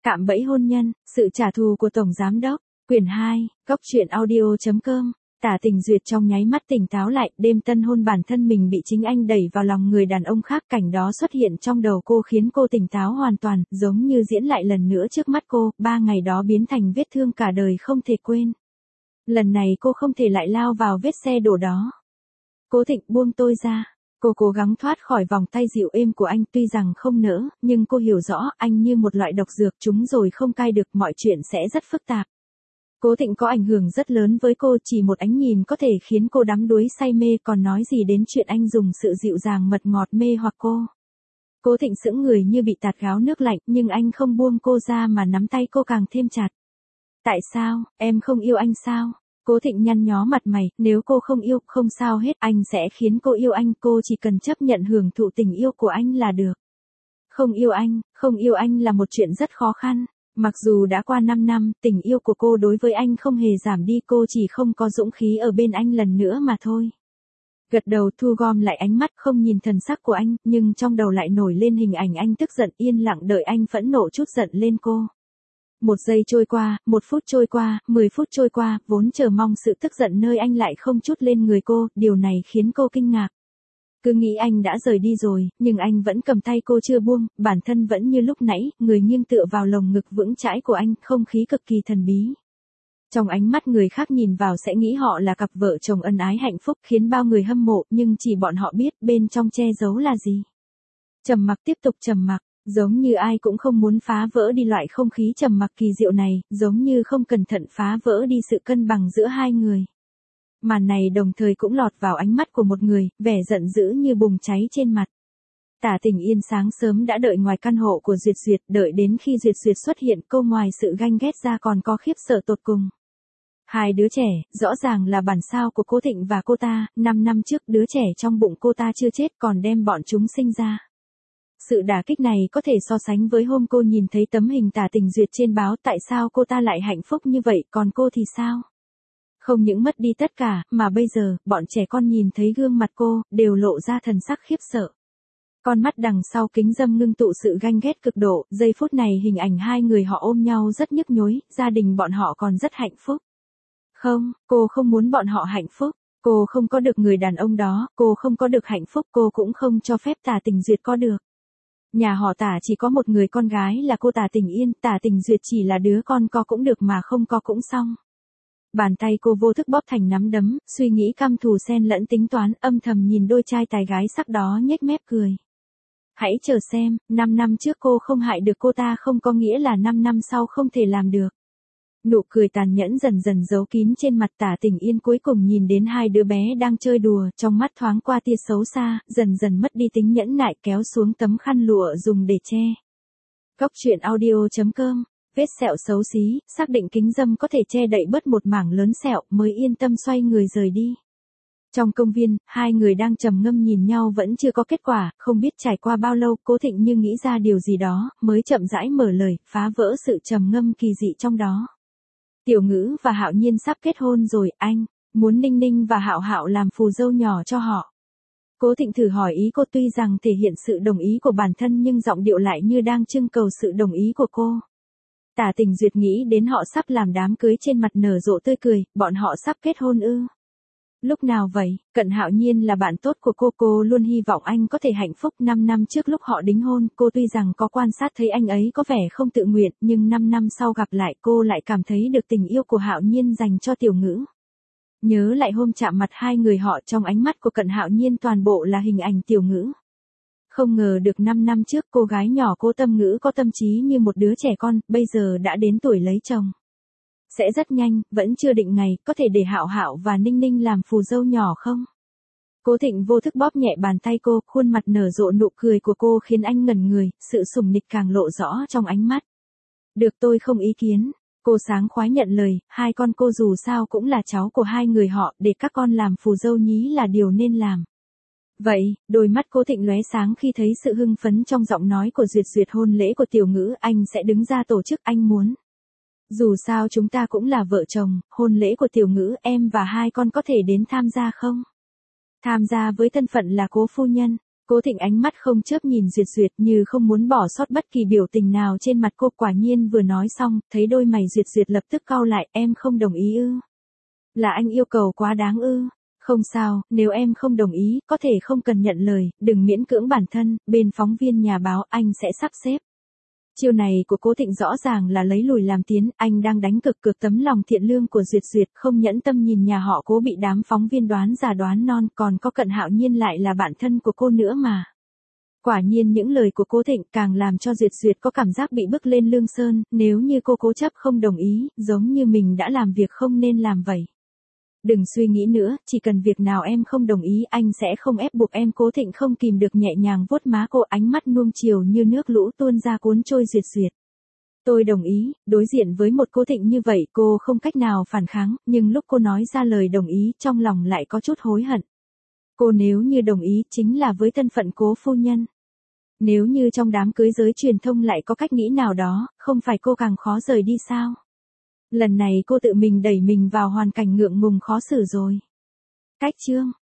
Cạm bẫy hôn nhân, sự trả thù của Tổng Giám Đốc. Quyển 2, Góc truyện audio.com. Tả Tình Duyệt trong nháy mắt tỉnh táo lại, đêm tân hôn bản thân mình bị chính anh đẩy vào lòng người đàn ông khác, cảnh đó xuất hiện trong đầu cô khiến cô tỉnh táo hoàn toàn, giống như diễn lại lần nữa trước mắt cô, 3 ngày đó biến thành vết thương cả đời không thể quên. Lần này cô không thể lại lao vào vết xe đổ đó. Cố Thịnh, buông tôi ra. Cô cố gắng thoát khỏi vòng tay dịu êm của anh, tuy rằng không nỡ, nhưng cô hiểu rõ anh như một loại độc dược, chúng rồi không cai được, mọi chuyện sẽ rất phức tạp. Cố Thịnh có ảnh hưởng rất lớn với cô, chỉ một ánh nhìn có thể khiến cô đắm đuối say mê, còn nói gì đến chuyện anh dùng sự dịu dàng mật ngọt mê hoặc cô. Cố Thịnh sững người như bị tạt gáo nước lạnh, nhưng anh không buông cô ra mà nắm tay cô càng thêm chặt. Tại sao, em không yêu anh sao? Cố Thịnh nhăn nhó mặt mày, nếu cô không yêu, không sao hết, anh sẽ khiến cô yêu anh, cô chỉ cần chấp nhận hưởng thụ tình yêu của anh là được. Không yêu anh là một chuyện rất khó khăn. Mặc dù đã qua 5 năm, tình yêu của cô đối với anh không hề giảm đi, cô chỉ không có dũng khí ở bên anh lần nữa mà thôi. Gật đầu, thu gom lại ánh mắt, không nhìn thần sắc của anh, nhưng trong đầu lại nổi lên hình ảnh anh tức giận, yên lặng đợi anh phẫn nộ trút giận lên cô. 1 giây trôi qua, 1 phút trôi qua, 10 phút trôi qua, vốn chờ mong sự tức giận nơi anh lại không trút lên người cô, điều này khiến cô kinh ngạc. Cứ nghĩ anh đã rời đi rồi, nhưng anh vẫn cầm tay cô chưa buông, bản thân vẫn như lúc nãy, người nghiêng tựa vào lồng ngực vững chãi của anh, không khí cực kỳ thần bí. Trong ánh mắt người khác nhìn vào sẽ nghĩ họ là cặp vợ chồng ân ái hạnh phúc, khiến bao người hâm mộ, nhưng chỉ bọn họ biết bên trong che giấu là gì. Trầm mặc, tiếp tục trầm mặc, giống như ai cũng không muốn phá vỡ đi loại không khí trầm mặc kỳ diệu này, giống như không cẩn thận phá vỡ đi sự cân bằng giữa hai người. Màn này đồng thời cũng lọt vào ánh mắt của một người, vẻ giận dữ như bùng cháy trên mặt. Tả Tình Yên sáng sớm đã đợi ngoài căn hộ của Duyệt Duyệt, đợi đến khi Duyệt Duyệt xuất hiện, cô ngoài sự ganh ghét ra còn có khiếp sợ tột cùng. Hai đứa trẻ, rõ ràng là bản sao của Cố Thịnh và cô ta, 5 năm trước đứa trẻ trong bụng cô ta chưa chết còn đem bọn chúng sinh ra. Sự đả kích này có thể so sánh với hôm cô nhìn thấy tấm hình Tả Tình Duyệt trên báo, tại sao cô ta lại hạnh phúc như vậy, còn cô thì sao? Không những mất đi tất cả, mà bây giờ, bọn trẻ con nhìn thấy gương mặt cô, đều lộ ra thần sắc khiếp sợ. Con mắt đằng sau kính dâm ngưng tụ sự ganh ghét cực độ, giây phút này hình ảnh hai người họ ôm nhau rất nhức nhối, gia đình bọn họ còn rất hạnh phúc. Không, cô không muốn bọn họ hạnh phúc, cô không có được người đàn ông đó, cô không có được hạnh phúc, cô cũng không cho phép Tả Tình Duyệt có được. Nhà họ Tả chỉ có một người con gái là cô Tả Tình Yên, Tả Tình Duyệt chỉ là đứa con có cũng được mà không có cũng xong. Bàn tay cô vô thức bóp thành nắm đấm, suy nghĩ căm thù xen lẫn tính toán, âm thầm nhìn đôi trai tài gái sắc đó nhếch mép cười. Hãy chờ xem, 5 năm trước cô không hại được cô ta không có nghĩa là 5 năm sau không thể làm được. Nụ cười tàn nhẫn dần dần giấu kín trên mặt Tả Tình Yên, cuối cùng nhìn đến hai đứa bé đang chơi đùa, trong mắt thoáng qua tia xấu xa, dần dần mất đi tính nhẫn nại, kéo xuống tấm khăn lụa dùng để che. Góc truyện audio.com. Vết sẹo xấu xí, xác định kính dâm có thể che đậy bớt một mảng lớn sẹo, mới yên tâm xoay người rời đi. Trong công viên, hai người đang trầm ngâm nhìn nhau vẫn chưa có kết quả, không biết trải qua bao lâu, Cố Thịnh như nghĩ ra điều gì đó, mới chậm rãi mở lời, phá vỡ sự trầm ngâm kỳ dị trong đó. Tiểu Ngữ và Hạo Nhiên sắp kết hôn rồi, anh muốn Ninh Ninh và Hạo Hạo làm phù dâu nhỏ cho họ. Cố Thịnh thử hỏi ý cô, tuy rằng thể hiện sự đồng ý của bản thân nhưng giọng điệu lại như đang trưng cầu sự đồng ý của cô. Tả Tình Duyệt nghĩ đến họ sắp làm đám cưới, trên mặt nở rộ tươi cười, bọn họ sắp kết hôn ư? Lúc nào vậy? Cận Hạo Nhiên là bạn tốt của cô luôn hy vọng anh có thể hạnh phúc. 5 năm trước lúc họ đính hôn, cô tuy rằng có quan sát thấy anh ấy có vẻ không tự nguyện, nhưng 5 năm sau gặp lại cô lại cảm thấy được tình yêu của Hạo Nhiên dành cho Tiểu Ngữ. Nhớ lại hôm chạm mặt hai người họ, trong ánh mắt của Cận Hạo Nhiên toàn bộ là hình ảnh Tiểu Ngữ. Không ngờ được 5 năm trước cô gái nhỏ Cố Tâm Ngữ có tâm trí như một đứa trẻ con, bây giờ đã đến tuổi lấy chồng. Sẽ rất nhanh, vẫn chưa định ngày, có thể để Hạo Hạo và Ninh Ninh làm phù dâu nhỏ không? Cố Thịnh vô thức bóp nhẹ bàn tay cô, khuôn mặt nở rộ nụ cười của cô khiến anh ngẩn người, sự sủng nịch càng lộ rõ trong ánh mắt. Được, tôi không ý kiến. Cô sáng khoái nhận lời, hai con cô dù sao cũng là cháu của hai người họ, để các con làm phù dâu nhí là điều nên làm. Vậy, đôi mắt Cố Thịnh lóe sáng khi thấy sự hưng phấn trong giọng nói của Duyệt Duyệt. Hôn lễ của Tiểu Ngữ, anh sẽ đứng ra tổ chức, anh muốn. Dù sao chúng ta cũng là vợ chồng, hôn lễ của Tiểu Ngữ, em và hai con có thể đến tham gia không? Tham gia với thân phận là cố phu nhân. Cố Thịnh ánh mắt không chớp nhìn Duyệt Duyệt như không muốn bỏ sót bất kỳ biểu tình nào trên mặt cô. Quả nhiên vừa nói xong, thấy đôi mày Duyệt Duyệt lập tức cau lại, em không đồng ý ư? Là anh yêu cầu quá đáng ư? Không sao, nếu em không đồng ý, có thể không cần nhận lời, đừng miễn cưỡng bản thân, bên phóng viên nhà báo anh sẽ sắp xếp. Chiêu này của Cố Thịnh rõ ràng là lấy lùi làm tiến, anh đang đánh cực tấm lòng thiện lương của Duyệt Duyệt, không nhẫn tâm nhìn nhà họ Cố bị đám phóng viên đoán già đoán non, còn có Cận Hạo Nhiên lại là bạn thân của cô nữa mà. Quả nhiên những lời của Cố Thịnh càng làm cho Duyệt Duyệt có cảm giác bị bước lên lương sơn, nếu như cô cố chấp không đồng ý, giống như mình đã làm việc không nên làm vậy. Đừng suy nghĩ nữa, chỉ cần việc nào em không đồng ý anh sẽ không ép buộc em. Cố Thịnh không kìm được nhẹ nhàng vuốt má cô, ánh mắt nuông chiều như nước lũ tuôn ra cuốn trôi Duyệt Duyệt. Tôi đồng ý, đối diện với một Cố Thịnh như vậy cô không cách nào phản kháng, nhưng lúc cô nói ra lời đồng ý trong lòng lại có chút hối hận. Cô nếu như đồng ý chính là với thân phận Cố phu nhân. Nếu như trong đám cưới giới truyền thông lại có cách nghĩ nào đó, không phải cô càng khó rời đi sao? Lần này cô tự mình đẩy mình vào hoàn cảnh ngượng ngùng khó xử rồi. Cách chương